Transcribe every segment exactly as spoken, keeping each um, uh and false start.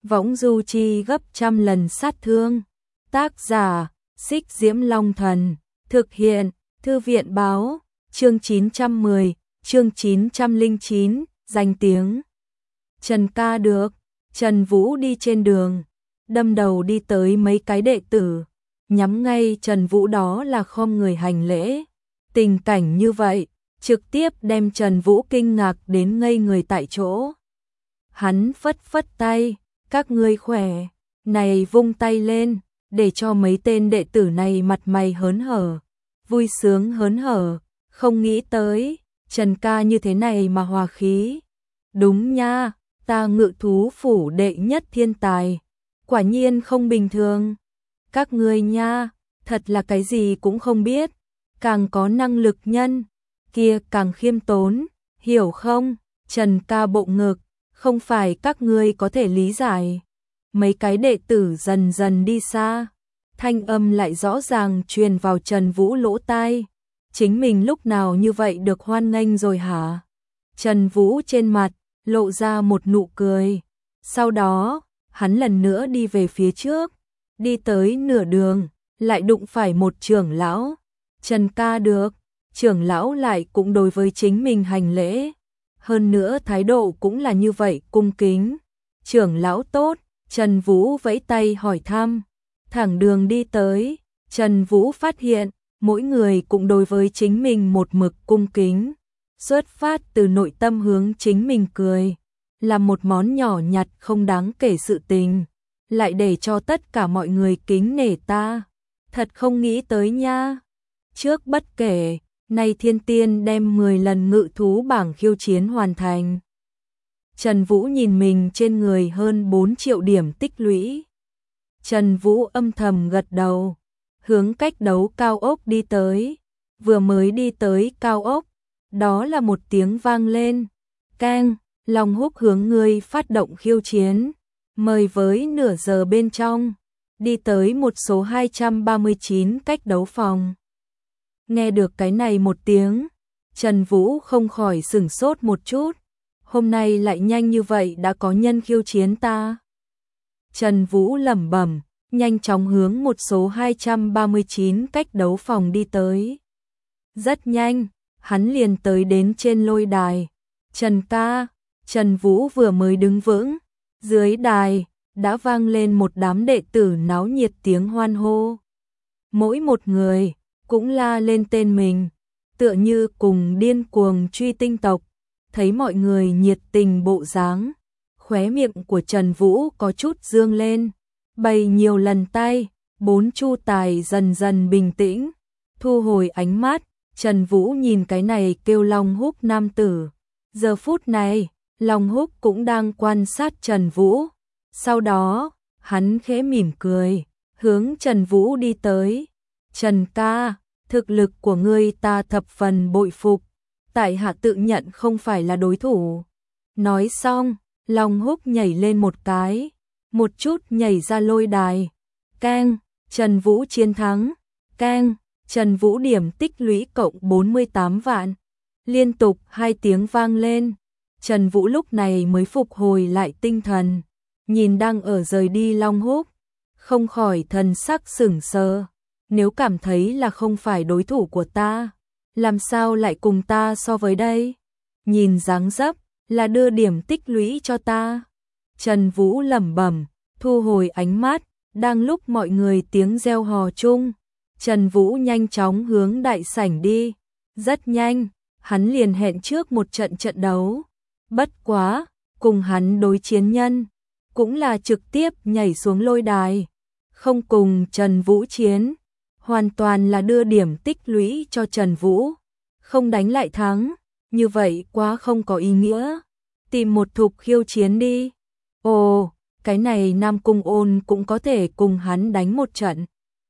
võng du chi gấp trăm lần sát thương. Tác giả, Xích Diễm Long Thần. Thực hiện, Thư viện Báo. Chương chín trăm mười, chương chín trăm lẻ chín, danh tiếng. Trần ca được. Trần Vũ đi trên đường, đâm đầu đi tới mấy cái đệ tử, nhắm ngay Trần Vũ đó là khom người hành lễ. Tình cảnh như vậy, trực tiếp đem Trần Vũ kinh ngạc đến ngây người tại chỗ. Hắn phất phất tay, các ngươi khỏe, này vung tay lên, để cho mấy tên đệ tử này mặt mày hớn hở, vui sướng hớn hở, không nghĩ tới, Trần ca như thế này mà hòa khí. Đúng nha, ta Ngự Thú phủ đệ nhất thiên tài, quả nhiên không bình thường. Các ngươi nha, thật là cái gì cũng không biết, càng có năng lực nhân, kia càng khiêm tốn, hiểu không? Trần ca bộ ngực, không phải các ngươi có thể lý giải. Mấy cái đệ tử dần dần đi xa, thanh âm lại rõ ràng truyền vào Trần Vũ lỗ tai. Chính mình lúc nào như vậy được hoan nghênh rồi hả? Trần Vũ trên mặt lộ ra một nụ cười. Sau đó, hắn lần nữa đi về phía trước, đi tới nửa đường, lại đụng phải một trưởng lão. Trần ca được, trưởng lão lại cũng đối với chính mình hành lễ. Hơn nữa thái độ cũng là như vậy cung kính. Trưởng lão tốt, Trần Vũ vẫy tay hỏi thăm. Thẳng đường đi tới, Trần Vũ phát hiện, mỗi người cũng đối với chính mình một mực cung kính. Xuất phát từ nội tâm hướng chính mình cười, là một món nhỏ nhặt không đáng kể sự tình, lại để cho tất cả mọi người kính nể ta. Thật không nghĩ tới nha. Trước bất kể, nay thiên tiên đem mười lần ngự thú bảng khiêu chiến hoàn thành. Trần Vũ nhìn mình trên người hơn bốn triệu điểm tích lũy. Trần Vũ âm thầm gật đầu, hướng cách đấu cao ốc đi tới. Vừa mới đi tới cao ốc, đó là một tiếng vang lên. Keng, Long Húc hướng ngươi phát động khiêu chiến. Mời với nửa giờ bên trong, đi tới một số hai trăm ba mươi chín cách đấu phòng. Nghe được cái này một tiếng, Trần Vũ không khỏi sửng sốt một chút. Hôm nay lại nhanh như vậy đã có nhân khiêu chiến ta. Trần Vũ lẩm bẩm, nhanh chóng hướng một số hai trăm ba mươi chín cách đấu phòng đi tới. Rất nhanh, hắn liền tới đến trên lôi đài. Trần ca, Trần Vũ vừa mới đứng vững, dưới đài đã vang lên một đám đệ tử náo nhiệt tiếng hoan hô. Mỗi một người cũng la lên tên mình, tựa như cùng điên cuồng truy tinh tộc. Thấy mọi người nhiệt tình bộ dáng, khóe miệng của Trần Vũ có chút dương lên, bày nhiều lần tay, bốn chu tài dần dần bình tĩnh, thu hồi ánh mắt. Trần Vũ nhìn cái này kêu Long Húc nam tử. Giờ phút này, Long Húc cũng đang quan sát Trần Vũ. Sau đó, hắn khẽ mỉm cười, hướng Trần Vũ đi tới. Trần ca, thực lực của ngươi ta thập phần bội phục, tại hạ tự nhận không phải là đối thủ. Nói xong, Long Húc nhảy lên một cái, một chút nhảy ra lôi đài. Keng, Trần Vũ chiến thắng. Keng, Trần Vũ điểm tích lũy cộng bốn mươi tám vạn. Liên tục hai tiếng vang lên. Trần Vũ lúc này mới phục hồi lại tinh thần, nhìn đang ở rời đi Long Húc, không khỏi thần sắc sững sờ. Nếu cảm thấy là không phải đối thủ của ta, làm sao lại cùng ta so với đây? Nhìn dáng dấp là đưa điểm tích lũy cho ta. Trần Vũ lẩm bẩm, thu hồi ánh mắt. Đang lúc mọi người tiếng reo hò chung, Trần Vũ nhanh chóng hướng đại sảnh đi. Rất nhanh, hắn liền hẹn trước một trận trận đấu. Bất quá, cùng hắn đối chiến nhân, cũng là trực tiếp nhảy xuống lôi đài, không cùng Trần Vũ chiến, hoàn toàn là đưa điểm tích lũy cho Trần Vũ. Không đánh lại thắng, như vậy quá không có ý nghĩa. Tìm một thục khiêu chiến đi. Ồ, cái này Nam Cung Ôn cũng có thể cùng hắn đánh một trận.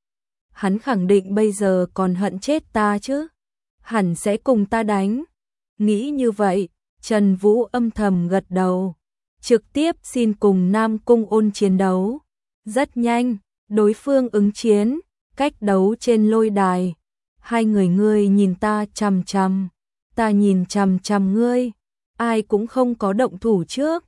Hắn khẳng định bây giờ còn hận chết ta chứ. Hẳn sẽ cùng ta đánh. Nghĩ như vậy, Trần Vũ âm thầm gật đầu, trực tiếp xin cùng Nam Cung Ôn chiến đấu. Rất nhanh, đối phương ứng chiến, cách đấu trên lôi đài. Hai người ngươi nhìn ta chằm chằm, ta nhìn chằm chằm ngươi, ai cũng không có động thủ trước.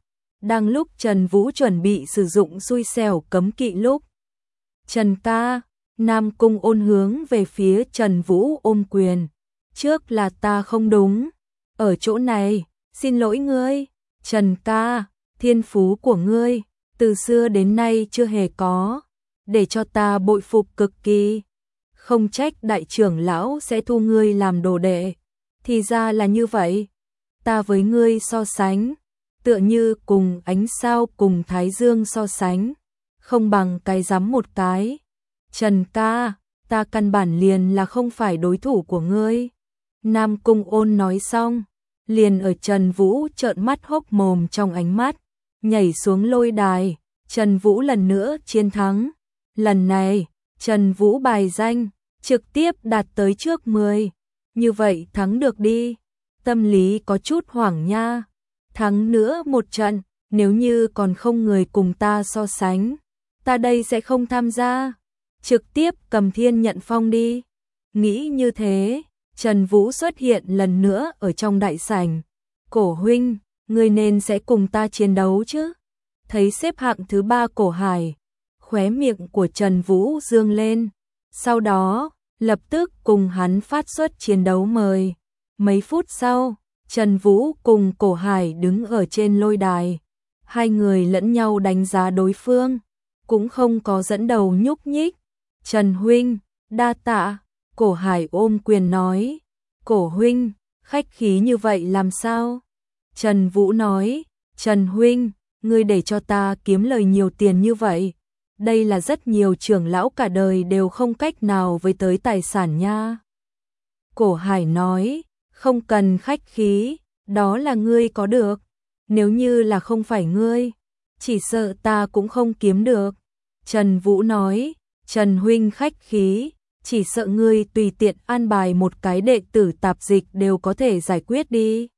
Đang lúc Trần Vũ chuẩn bị sử dụng xui xẻo cấm kỵ lúc. Trần ca, Nam Cung Ôn hướng về phía Trần Vũ ôm quyền. Trước là ta không đúng. Ở chỗ này, xin lỗi ngươi. Trần ca, thiên phú của ngươi, từ xưa đến nay chưa hề có. Để cho ta bội phục cực kỳ. Không trách đại trưởng lão sẽ thu ngươi làm đồ đệ. Thì ra là như vậy. Ta với ngươi so sánh, tựa như cùng ánh sao cùng thái dương so sánh, không bằng cái rắm một cái. Trần ca, ta căn bản liền là không phải đối thủ của ngươi. Nam Cung Ôn nói xong, liền ở Trần Vũ trợn mắt hốc mồm trong ánh mắt, nhảy xuống lôi đài. Trần Vũ lần nữa chiến thắng. Lần này, Trần Vũ bài danh trực tiếp đạt tới trước mười. Như vậy thắng được đi. Tâm lý có chút hoảng nha. Thắng nữa một trận, nếu như còn không người cùng ta so sánh, ta đây sẽ không tham gia. Trực tiếp cầm thiên nhận phong đi. Nghĩ như thế, Trần Vũ xuất hiện lần nữa ở trong đại sảnh. Cổ huynh, ngươi nên sẽ cùng ta chiến đấu chứ? Thấy xếp hạng thứ ba Cổ Hải, khóe miệng của Trần Vũ dương lên. Sau đó, lập tức cùng hắn phát xuất chiến đấu mời. Mấy phút sau, Trần Vũ cùng Cổ Hải đứng ở trên lôi đài. Hai người lẫn nhau đánh giá đối phương, cũng không có dẫn đầu nhúc nhích. Trần huynh, đa tạ. Cổ Hải ôm quyền nói. Cổ huynh, khách khí như vậy làm sao? Trần Vũ nói. Trần huynh, ngươi để cho ta kiếm lời nhiều tiền như vậy. Đây là rất nhiều trưởng lão cả đời đều không cách nào với tới tài sản nha. Cổ Hải nói. Không cần khách khí, đó là ngươi có được. Nếu như là không phải ngươi, chỉ sợ ta cũng không kiếm được. Trần Vũ nói. Trần huynh khách khí, chỉ sợ ngươi tùy tiện an bài một cái đệ tử tạp dịch đều có thể giải quyết đi.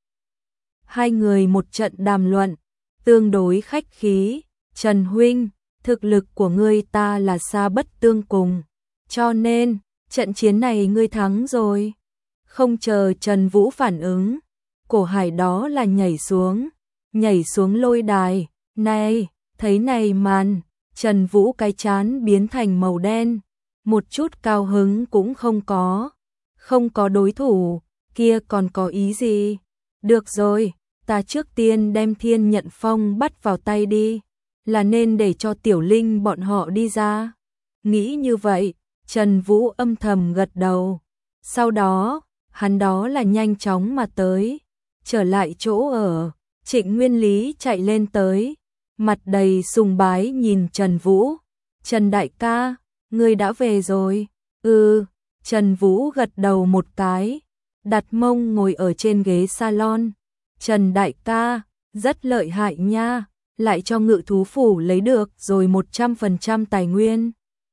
Hai người một trận đàm luận, tương đối khách khí. Trần huynh, thực lực của ngươi ta là xa bất tương cùng, cho nên trận chiến này ngươi thắng rồi. Không chờ Trần Vũ phản ứng, Cổ Hải đó là nhảy xuống, nhảy xuống lôi đài. Này, thấy này màn, Trần Vũ cái trán biến thành màu đen, một chút cao hứng cũng không có. Không có đối thủ, kia còn có ý gì? Được rồi, ta trước tiên đem thiên nhận phong bắt vào tay đi, là nên để cho Tiểu Linh bọn họ đi ra. Nghĩ như vậy, Trần Vũ âm thầm gật đầu. Sau đó, hắn đó là nhanh chóng mà tới, trở lại chỗ ở. Trịnh Nguyên Lý chạy lên tới, mặt đầy sùng bái nhìn Trần Vũ. Trần đại ca, ngươi đã về rồi? Ừ, Trần Vũ gật đầu một cái, đặt mông ngồi ở trên ghế salon. Trần đại ca, rất lợi hại nha, lại cho Ngự thú phủ lấy được rồi một trăm phần trăm tài nguyên.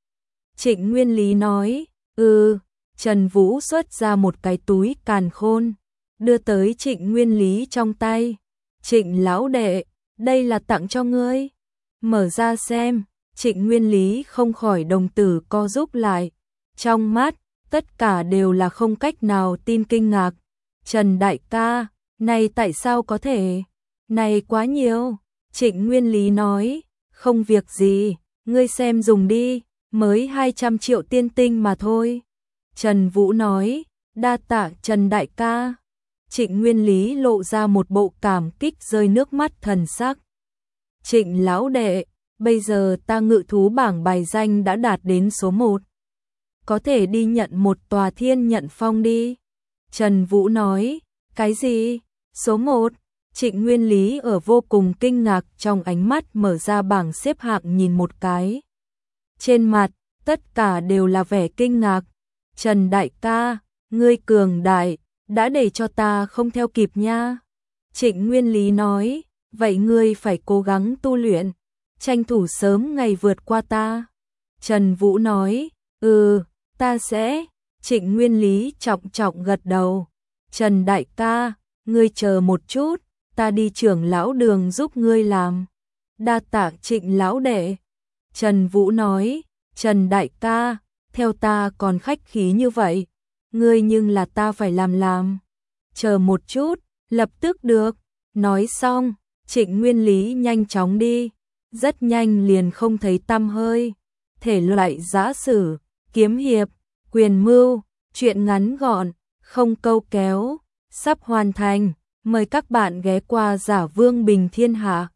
Trịnh Nguyên Lý nói. Ừ. Trần Vũ xuất ra một cái túi càn khôn, đưa tới Trịnh Nguyên Lý trong tay. Trịnh lão đệ, đây là tặng cho ngươi. Mở ra xem. Trịnh Nguyên Lý không khỏi đồng tử co rúm lại. Trong mắt, tất cả đều là không cách nào tin kinh ngạc. Trần đại ca, này tại sao có thể? Này quá nhiều. Trịnh Nguyên Lý nói. Không việc gì, ngươi xem dùng đi, mới hai trăm triệu tiên tinh mà thôi. Trần Vũ nói. Đa tạ Trần đại ca. Trịnh Nguyên Lý lộ ra một bộ cảm kích rơi nước mắt thần sắc. Trịnh lão đệ, bây giờ ta ngự thú bảng bài danh đã đạt đến số một. Có thể đi nhận một tòa thiên nhận phong đi. Trần Vũ nói. Cái gì? Số một? Trịnh Nguyên Lý ở vô cùng kinh ngạc, trong ánh mắt mở ra bảng xếp hạng nhìn một cái. Trên mặt, tất cả đều là vẻ kinh ngạc. Trần đại ca, ngươi cường đại, đã để cho ta không theo kịp nha. Trịnh Nguyên Lý nói. Vậy ngươi phải cố gắng tu luyện, tranh thủ sớm ngày vượt qua ta. Trần Vũ nói. Ừ, ta sẽ. Trịnh Nguyên Lý trọng trọng gật đầu. Trần đại ca, ngươi chờ một chút, ta đi trưởng lão đường giúp ngươi làm. Đa tạ Trịnh lão đệ. Trần Vũ nói. Trần đại ca, theo ta còn khách khí như vậy, ngươi nhưng là ta phải làm làm. Chờ một chút, lập tức được. Nói xong, Trịnh Nguyên Lý nhanh chóng đi, rất nhanh liền không thấy tăm hơi. Thể loại giã sử, kiếm hiệp, quyền mưu, truyện ngắn gọn, không câu kéo, sắp hoàn thành. Mời các bạn ghé qua Giả Vương Bình Thiên Hạ.